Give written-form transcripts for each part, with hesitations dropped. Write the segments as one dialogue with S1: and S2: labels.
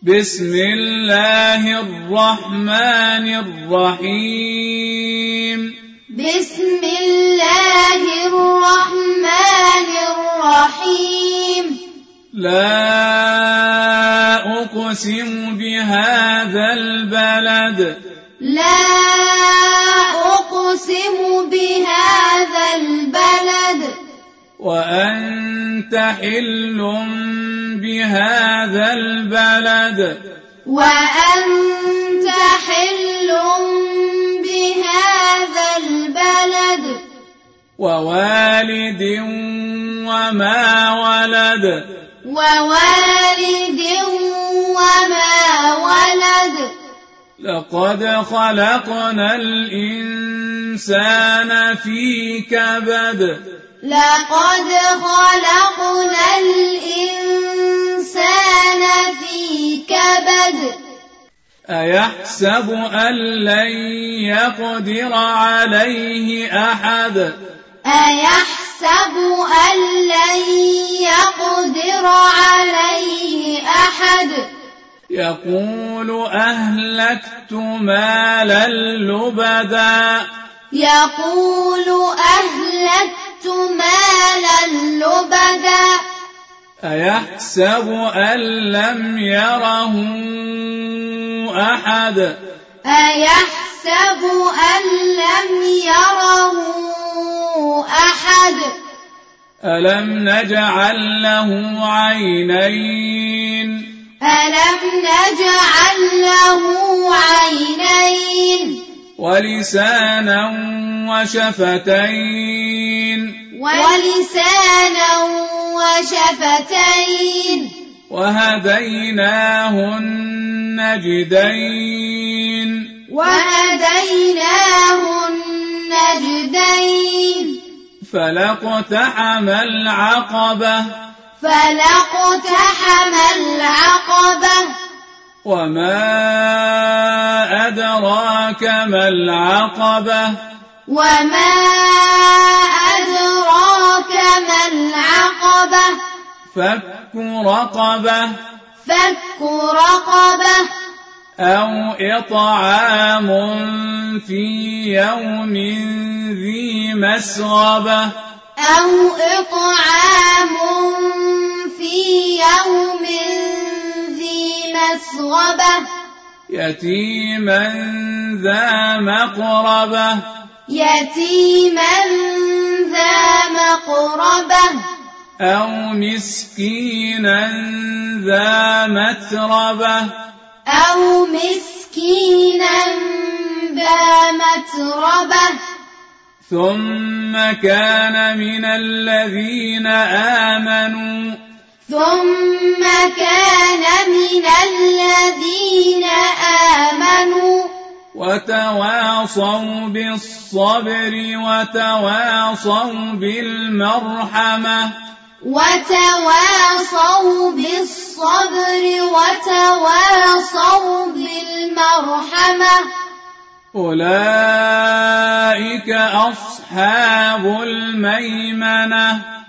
S1: بسم الله الرحمن الرحيم
S2: بسم الله الرحمن الرحيم
S1: لا أقسم بهذا البلد
S2: لا أقسم بهذا البلد
S1: وأنت حل بهذا البلد
S2: وأنت حل بهذا البلد
S1: ووالد وما ولد
S2: ووالد وما ولد
S1: لقد خلقنا الإنسان في كبد
S2: لقد خلقنا الإنسان في كبد
S1: أيحسب أن لن يقدر عليه أحد
S2: أيحسب أن لن يقدر عليه أحد
S1: يقول أهلكت مالا لبدا
S2: يقول أهلكت مالا لبدا
S1: أيحسب أن لم يره أحد
S2: أيحسب أن لم يره أحد
S1: ألم نجعل له عينين
S2: ألم نجعل له عينين
S1: ولسانا وشفتين
S2: ولسانا وشفتين
S1: وهديناه النجدين
S2: وهديناه النجدين
S1: فلاقتحم العقبة
S2: فلاقتحم العقبة
S1: وما أدراك ما العقبة
S2: وما أدراك ما العقبة
S1: فك رقبة
S2: فك رقبة
S1: أو إطعام في يوم ذي مسغبة
S2: أو إطعام في يوم ذي مسغبة
S1: يتيما ذا مقربة
S2: يتيما ذا مقربة
S1: أو مسكينا ذا متربة
S2: أو مسكينا ذا متربة
S1: ثم كان من الذين آمنوا وتواصوا بالصبر وتواصوا بالمرحمة
S2: وتواصوا بالصبر وتواصوا بالمرحمة
S1: أولئك أصحاب الميمنة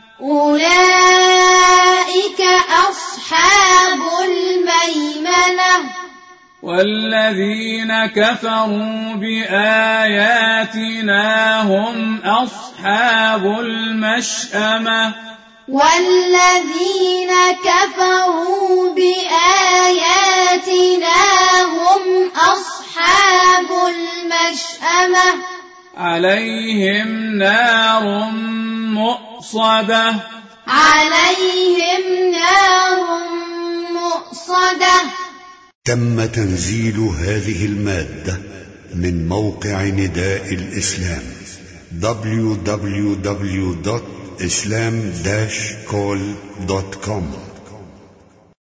S2: أولئك أصحاب الميمنة
S1: والذين كفروا بآياتنا هم أصحاب المشأمة
S2: والذين كفروا بآياتنا هم أصحاب المشأمة
S1: عليهم نار مؤصدة
S2: عليهم نار مؤصدة. تم تنزيل هذه المادة من موقع نداء الإسلام www.islam-call.com